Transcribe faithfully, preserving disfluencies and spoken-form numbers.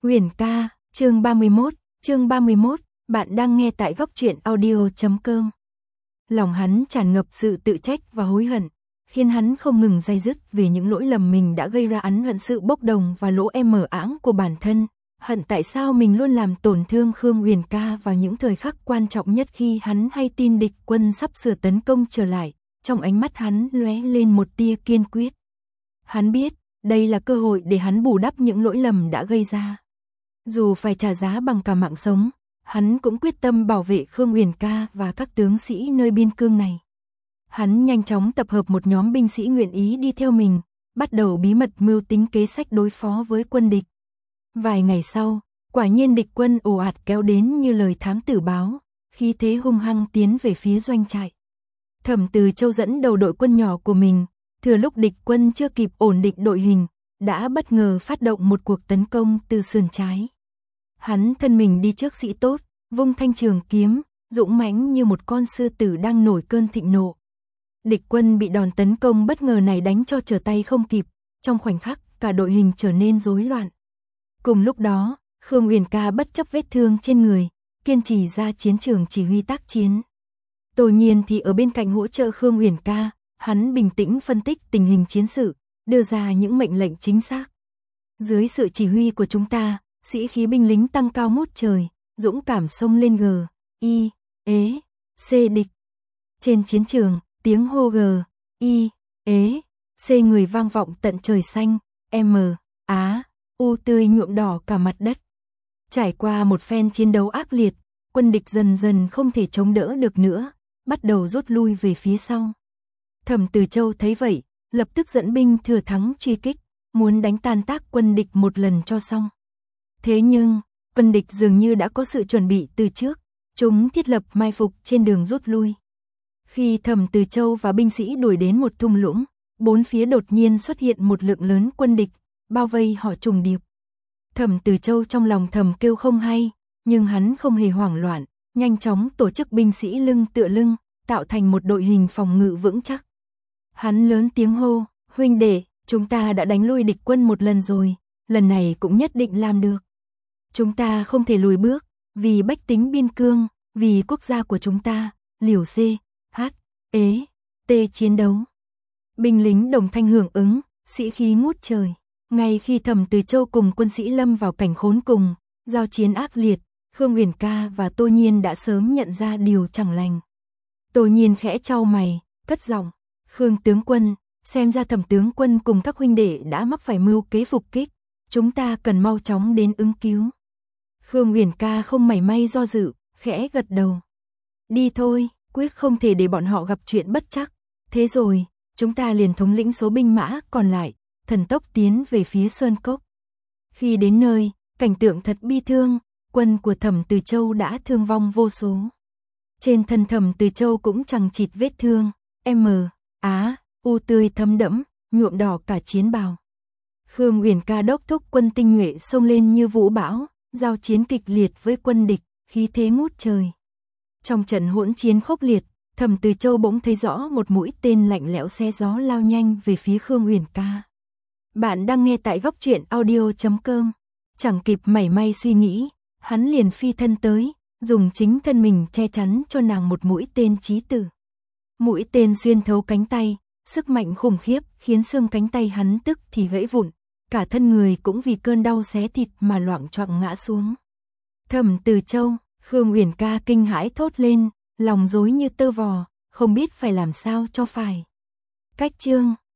Huyền ca, chương ba mươi mốt, chương ba mươi mốt, bạn đang nghe tại góc truyện audio chấm com. Lòng hắn tràn ngập sự tự trách và hối hận, khiến hắn không ngừng day dứt về những lỗi lầm mình đã gây ra, hắn hận sự bốc đồng và lỗ em mờ áng của bản thân, hận tại sao mình luôn làm tổn thương Khương Huyền ca vào những thời khắc quan trọng nhất khi hắn hay tin địch quân sắp sửa tấn công trở lại, trong ánh mắt hắn lóe lên một tia kiên quyết. Hắn biết, đây là cơ hội để hắn bù đắp những lỗi lầm đã gây ra. Dù phải trả giá bằng cả mạng sống, hắn cũng quyết tâm bảo vệ Khương Huyền ca và các tướng sĩ nơi biên cương này. Hắn nhanh chóng tập hợp một nhóm binh sĩ nguyện ý đi theo mình, bắt đầu bí mật mưu tính kế sách đối phó với quân địch. Vài ngày sau, quả nhiên địch quân ồ ạt kéo đến như lời thám tử báo, khí thế hung hăng tiến về phía doanh trại. Thẩm Từ Châu dẫn đầu đội quân nhỏ của mình, thừa lúc địch quân chưa kịp ổn định đội hình, đã bất ngờ phát động một cuộc tấn công từ sườn trái. Hắn thân mình đi trước sĩ tốt, vung thanh trường kiếm, dũng mãnh như một con sư tử đang nổi cơn thịnh nộ. Địch quân bị đòn tấn công bất ngờ này đánh cho trở tay không kịp, trong khoảnh khắc cả đội hình trở nên rối loạn. Cùng lúc đó, Khương Huyền ca bất chấp vết thương trên người, kiên trì ra chiến trường chỉ huy tác chiến. Tô Nhiên thì ở bên cạnh hỗ trợ Khương Huyền ca, hắn bình tĩnh phân tích tình hình chiến sự, đưa ra những mệnh lệnh chính xác. Dưới sự chỉ huy của chúng ta, sĩ khí binh lính tăng cao ngút trời, dũng cảm xông lên G, I, ế, C địch. Trên chiến trường, tiếng hô G, I, ế, C người vang vọng tận trời xanh, M, Á, U tươi nhuộm đỏ cả mặt đất. Trải qua một phen chiến đấu ác liệt, quân địch dần dần không thể chống đỡ được nữa, bắt đầu rút lui về phía sau. Thẩm Từ Châu thấy vậy, lập tức dẫn binh thừa thắng truy kích, muốn đánh tan tác quân địch một lần cho xong. Thế nhưng, quân địch dường như đã có sự chuẩn bị từ trước, chúng thiết lập mai phục trên đường rút lui. Khi Thẩm Từ Châu và binh sĩ đuổi đến một thung lũng, bốn phía đột nhiên xuất hiện một lượng lớn quân địch, bao vây họ trùng điệp. Thẩm Từ Châu trong lòng thầm kêu không hay, nhưng hắn không hề hoảng loạn, nhanh chóng tổ chức binh sĩ lưng tựa lưng, tạo thành một đội hình phòng ngự vững chắc. Hắn lớn tiếng hô, huynh đệ, chúng ta đã đánh lui địch quân một lần rồi, lần này cũng nhất định làm được. Chúng ta không thể lùi bước, vì bách tính biên cương, vì quốc gia của chúng ta, liều C, H, ế, T chiến đấu. Binh lính đồng thanh hưởng ứng, sĩ khí ngút trời. Ngay khi Thẩm Từ Châu cùng quân sĩ lâm vào cảnh khốn cùng, giao chiến ác liệt, Khương Huyền ca và Tô Nhiên đã sớm nhận ra điều chẳng lành. Tô Nhiên khẽ chau mày, cất giọng, Khương tướng quân, xem ra Thẩm tướng quân cùng các huynh đệ đã mắc phải mưu kế phục kích, chúng ta cần mau chóng đến ứng cứu. Khương Huyền ca không mảy may do dự, khẽ gật đầu. Đi thôi, quyết không thể để bọn họ gặp chuyện bất trắc. Thế rồi, chúng ta liền thống lĩnh số binh mã còn lại, thần tốc tiến về phía Sơn Cốc. Khi đến nơi, cảnh tượng thật bi thương, quân của Thẩm Từ Châu đã thương vong vô số. Trên thân Thẩm Từ Châu cũng chằng chịt vết thương, M, Á, U tươi thấm đẫm, nhuộm đỏ cả chiến bào. Khương Huyền ca đốc thúc quân tinh nhuệ xông lên như vũ bão, giao chiến kịch liệt với quân địch, khí thế ngút trời. Trong trận hỗn chiến khốc liệt, Thẩm Từ Châu bỗng thấy rõ một mũi tên lạnh lẽo xé gió lao nhanh về phía Khương Huyền ca. Bạn đang nghe tại góc truyện audio chấm com. Chẳng kịp mảy may suy nghĩ, hắn liền phi thân tới, dùng chính thân mình che chắn cho nàng một mũi tên chí tử. Mũi tên xuyên thấu cánh tay, sức mạnh khủng khiếp khiến xương cánh tay hắn tức thì gãy vụn, cả thân người cũng vì cơn đau xé thịt mà loạng choạng ngã xuống. Thẩm Từ Châu, Khương Huyền ca kinh hãi thốt lên, lòng rối như tơ vò, không biết phải làm sao cho phải. Cách chương